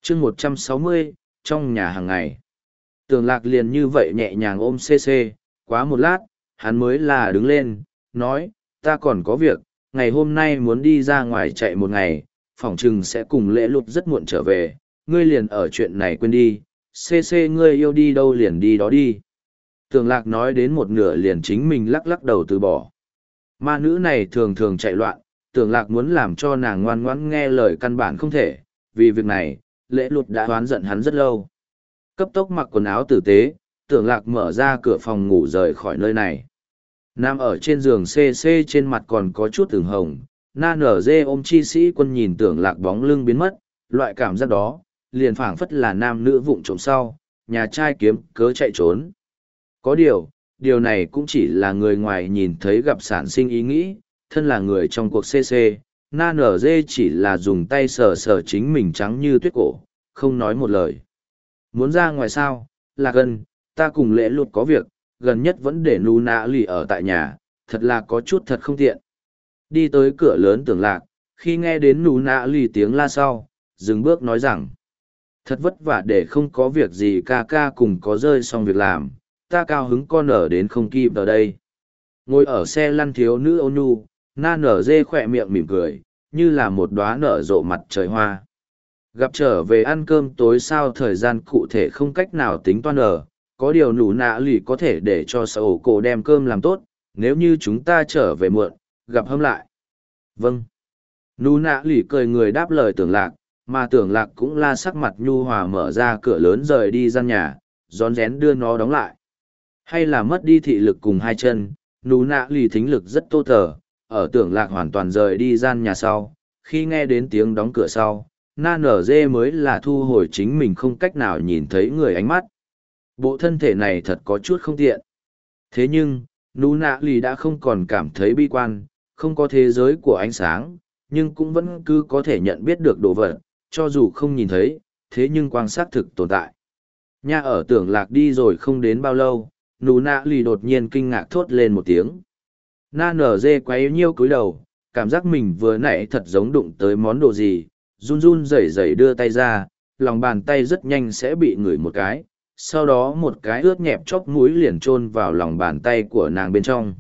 chương 160, trong nhà hàng ngày. Tưởng Lạc liền như vậy nhẹ nhàng ôm CC, quá một lát, hắn mới là đứng lên, nói, ta còn có việc, ngày hôm nay muốn đi ra ngoài chạy một ngày, phỏng chừng sẽ cùng Lễ Lụt rất muộn trở về, ngươi liền ở chuyện này quên đi, CC ngươi yêu đi đâu liền đi đó đi. Tưởng Lạc nói đến một nửa liền chính mình lắc lắc đầu từ bỏ. Ma nữ này thường thường chạy loạn, Tưởng Lạc muốn làm cho nàng ngoan ngoãn nghe lời căn bản không thể, vì việc này, Lễ Lụt đã oán giận hắn rất lâu. Cấp tốc mặc quần áo tử tế, Tưởng Lạc mở ra cửa phòng ngủ rời khỏi nơi này. Nam ở trên giường CC trên mặt còn có chút ửng hồng, na nở dê ôm chi sĩ quân nhìn Tưởng Lạc bóng lưng biến mất, loại cảm giác đó, liền phảng phất là nam nữ vụng trộm sau, nhà trai kiếm cớ chạy trốn. Có điều này cũng chỉ là người ngoài nhìn thấy gặp sản sinh ý nghĩ, thân là người trong cuộc CC, na nở dê chỉ là dùng tay sờ sờ chính mình trắng như tuyết cổ, không nói một lời. Muốn ra ngoài sao, Lạc Ân, ta cùng Lễ Lụt có việc, gần nhất vẫn để nú nạ lì ở tại nhà, thật là có chút thật không tiện. Đi tới cửa lớn Tưởng Lạc, khi nghe đến nú nạ lì tiếng la sau, dừng bước nói rằng, thật vất vả để không có việc gì ca ca cùng có rơi xong việc làm, ta cao hứng con ở đến không kịp ở đây. Ngồi ở xe lăn thiếu nữ ôn nhu, na nở dê khỏe miệng mỉm cười, như là một đóa nở rộ mặt trời hoa. Gặp trở về ăn cơm tối sao thời gian cụ thể không cách nào tính toán ở, có điều nụ nạ lì có thể để cho sở ổ cổ đem cơm làm tốt, nếu như chúng ta trở về muộn, gặp hâm lại. Vâng. Nụ nạ lì cười người đáp lời Tưởng Lạc, mà Tưởng Lạc cũng la sắc mặt nhu hòa mở ra cửa lớn rời đi gian nhà, rón rén đưa nó đóng lại. Hay là mất đi thị lực cùng hai chân, nụ nạ lì thính lực rất tô tờ, ở Tưởng Lạc hoàn toàn rời đi gian nhà sau, khi nghe đến tiếng đóng cửa sau, na nở dê mới là thu hồi chính mình không cách nào nhìn thấy người ánh mắt. Bộ thân thể này thật có chút không tiện. Thế nhưng, nú nạ lì đã không còn cảm thấy bi quan, không có thế giới của ánh sáng, nhưng cũng vẫn cứ có thể nhận biết được đồ vật, cho dù không nhìn thấy, thế nhưng quan sát thực tồn tại. Nha ở Tưởng Lạc đi rồi không đến bao lâu, nú nạ lì đột nhiên kinh ngạc thốt lên một tiếng. Na nở dê quấy nhiêu cúi đầu, cảm giác mình vừa nãy thật giống đụng tới món đồ gì, run run rẩy rẩy đưa tay ra, lòng bàn tay rất nhanh sẽ bị ngửi một cái, sau đó một cái ướt nhẹp chóp mũi liền chôn vào lòng bàn tay của nàng bên trong.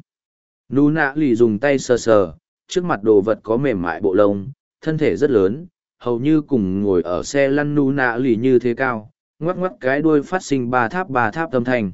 Nú nạ lì dùng tay sờ sờ, trước mặt đồ vật có mềm mại bộ lông, thân thể rất lớn, hầu như cùng ngồi ở xe lăn nú nạ lì như thế cao, ngoắc ngoắc cái đuôi phát sinh ba tháp âm thanh.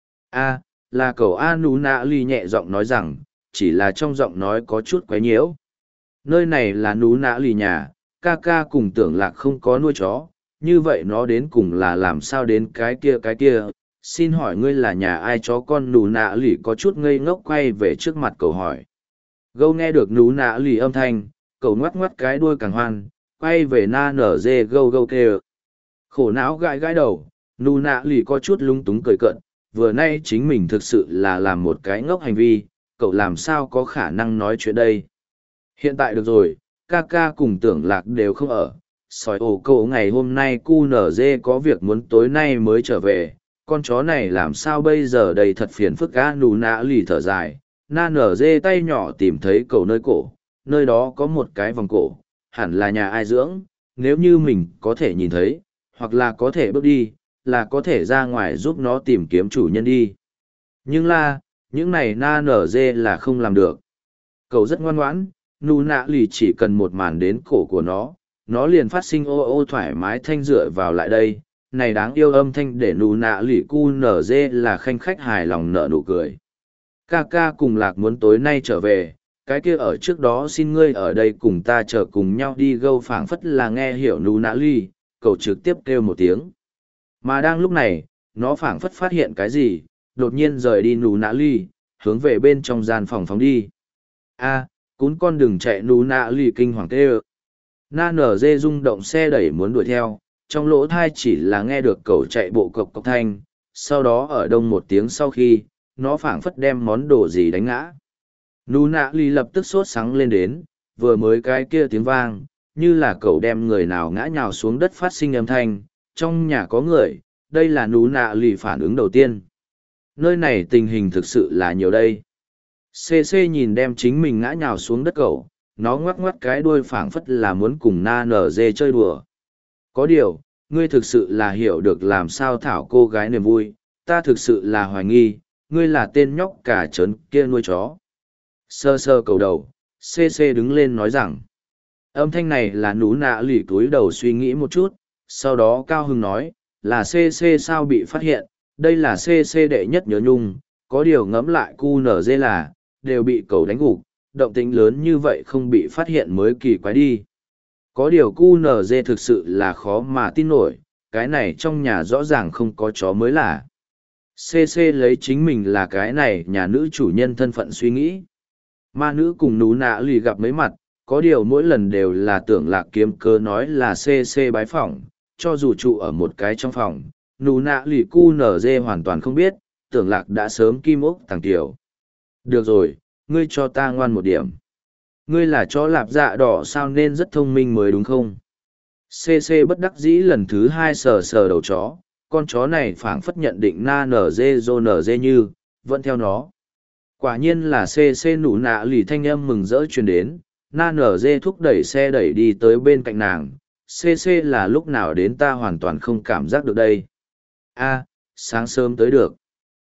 A, là cậu A, nú nạ lì nhẹ giọng nói rằng, chỉ là trong giọng nói có chút quấy nhiễu. Nơi này là nú nạ lì nhà, ca ca cùng Tưởng Lạc không có nuôi chó, như vậy nó đến cùng là làm sao đến cái kia, xin hỏi ngươi là nhà ai? Chó con nú nạ lì có chút ngây ngốc quay về trước mặt cậu hỏi. Gâu nghe được nú nạ lì âm thanh, cậu ngoắc ngoắc cái đuôi càng hoan, quay về na nở dê gâu gâu kêu. Khổ não gãi gãi đầu, nú nạ lì có chút lung túng cười cợt, vừa nay chính mình thực sự là làm một cái ngốc hành vi, cậu làm sao có khả năng nói chuyện đây. Hiện tại được rồi, ca ca cùng Tưởng Lạc đều không ở. Sói ổ cậu ngày hôm nay cu nở dê có việc muốn tối nay mới trở về, con chó này làm sao bây giờ đây thật phiền phức á. Nú nạ lì thở dài, na nở dê tay nhỏ tìm thấy cậu nơi cổ, nơi đó có một cái vòng cổ, hẳn là nhà ai dưỡng, nếu như mình có thể nhìn thấy, hoặc là có thể bước đi, là có thể ra ngoài giúp nó tìm kiếm chủ nhân đi. Nhưng là, những này na nở dê là không làm được. Cậu rất ngoan ngoãn, nú nạ lì chỉ cần một màn đến cổ của nó liền phát sinh ô ô thoải mái thanh dựa vào lại đây. Này đáng yêu âm thanh để nú nạ lì cu nở dê là khanh khách hài lòng nở nụ cười. Ca ca cùng Lạc muốn tối nay trở về, cái kia ở trước đó xin ngươi ở đây cùng ta chờ cùng nhau đi. Gâu phảng phất là nghe hiểu nú nạ lì, cậu trực tiếp kêu một tiếng. Mà đang lúc này, nó phảng phất phát hiện cái gì, đột nhiên rời đi nú nạ lì, hướng về bên trong gian phòng phóng đi. A, cún con đừng chạy. Nú nạ lì kinh hoàng kêu. Na nở dê rung động xe đẩy muốn đuổi theo, trong lỗ thai chỉ là nghe được cậu chạy bộ cộc cộc thanh, sau đó ở đông một tiếng sau khi, nó phảng phất đem món đồ gì đánh ngã. Nú nạ lì lập tức sốt sắng lên đến, vừa mới cái kia tiếng vang, như là cậu đem người nào ngã nhào xuống đất phát sinh âm thanh, trong nhà có người, đây là nú nạ lì phản ứng đầu tiên. Nơi này tình hình thực sự là nhiều đây. CC nhìn đem chính mình ngã nhào xuống đất cậu, nó ngoắc ngoắc cái đuôi phảng phất là muốn cùng na nở dê chơi đùa. Có điều, ngươi thực sự là hiểu được làm sao thảo cô gái niềm vui, ta thực sự là hoài nghi, ngươi là tên nhóc cả trớn kia nuôi chó. Sơ sơ cầu đầu, CC đứng lên nói rằng, âm thanh này là nú nạ lì túi đầu suy nghĩ một chút, sau đó cao hưng nói, là CC sao bị phát hiện, đây là CC đệ nhất nhớ nhung, có điều ngẫm lại cu nở dê là, đều bị cầu đánh gục, động tĩnh lớn như vậy không bị phát hiện mới kỳ quái đi. Có điều cu nở dê thực sự là khó mà tin nổi, cái này trong nhà rõ ràng không có chó mới là. CC lấy chính mình là cái này nhà nữ chủ nhân thân phận suy nghĩ. Ma nữ cùng nú nạ lì gặp mấy mặt, có điều mỗi lần đều là tưởng lạc kiếm cớ nói là CC bái phỏng, cho dù trụ ở một cái trong phòng, nú nạ lì cu nở dê hoàn toàn không biết, tưởng lạc đã sớm kim ốc thằng tiểu. Được rồi, ngươi cho ta ngoan một điểm. Ngươi là chó lạp dạ đỏ sao nên rất thông minh mới đúng không? CC bất đắc dĩ lần thứ hai sờ sờ đầu chó, con chó này phảng phất nhận định na nở dê dô nở dê như, vẫn theo nó. Quả nhiên là CC nụ nạ lì thanh âm mừng rỡ truyền đến, na nở dê thúc đẩy xe đẩy đi tới bên cạnh nàng. CC là lúc nào đến ta hoàn toàn không cảm giác được đây. A, sáng sớm tới được.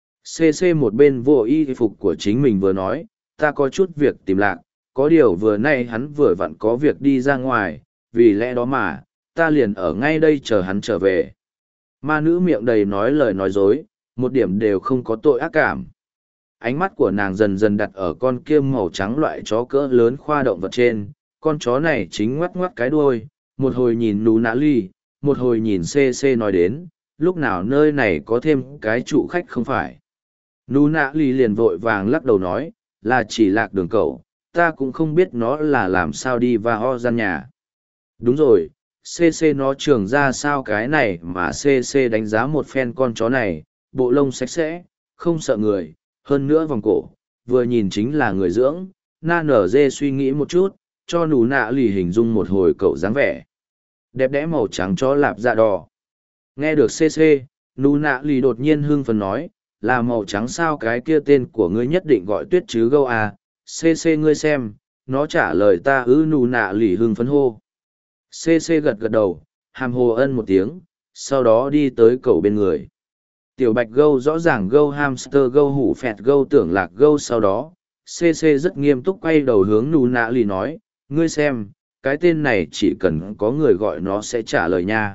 CC một bên vô y phục của chính mình vừa nói, ta có chút việc tìm lạc, có điều vừa nay hắn vừa vặn có việc đi ra ngoài, vì lẽ đó mà, ta liền ở ngay đây chờ hắn trở về. Ma nữ miệng đầy nói lời nói dối, một điểm đều không có tội ác cảm. Ánh mắt của nàng dần dần đặt ở con kia màu trắng loại chó cỡ lớn khoa động vật trên, con chó này chính ngoắc ngoắc cái đuôi, một hồi nhìn nú nã ly, một hồi nhìn CC nói đến, lúc nào nơi này có thêm cái trụ khách không phải. Nú nã ly liền vội vàng lắc đầu nói, là chỉ lạc đường cậu, ta cũng không biết nó là làm sao đi và ho gian nhà. Đúng rồi, CC nó trường ra sao cái này mà CC đánh giá một phen con chó này, bộ lông sạch sẽ, không sợ người, hơn nữa vòng cổ, vừa nhìn chính là người dưỡng, na nở dê suy nghĩ một chút, cho nú nạ lì hình dung một hồi cậu dáng vẻ. Đẹp đẽ màu trắng chó lạp dạ đỏ. Nghe được CC, nú nạ lì đột nhiên hưng phấn nói, là màu trắng sao cái kia tên của ngươi nhất định gọi tuyết chứ gâu à, CC ngươi xem, nó trả lời ta nú nạ lì hưng phấn hô. CC gật gật đầu, hàm hồ ân một tiếng, sau đó đi tới cậu bên người. Tiểu bạch gâu rõ ràng gâu hamster gâu hủ phẹt gâu tưởng lạc gâu sau đó, CC rất nghiêm túc quay đầu hướng nú nạ lì nói, ngươi xem, cái tên này chỉ cần có người gọi nó sẽ trả lời nha.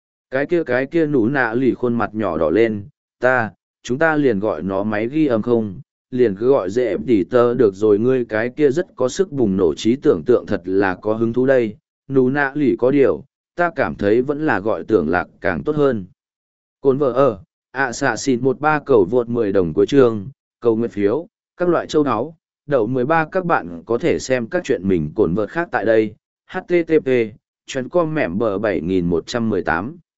Cái kia nú nạ lì khuôn mặt nhỏ đỏ lên, chúng ta liền gọi nó máy ghi âm không, liền cứ gọi dễ tỉ tơ được rồi, ngươi cái kia rất có sức bùng nổ trí tưởng tượng thật là có hứng thú đây, nú nạ lì có điều, ta cảm thấy vẫn là gọi tưởng lạc càng tốt hơn. Cồn vợ ở, xạ xịn 13 cầu vượt 10 đồng cuối chương, cầu nguyện phiếu, các loại châu áo, đậu 13 các bạn có thể xem các chuyện mình cồn vợt khác tại đây, http, chuyến com mẻm bờ 7118.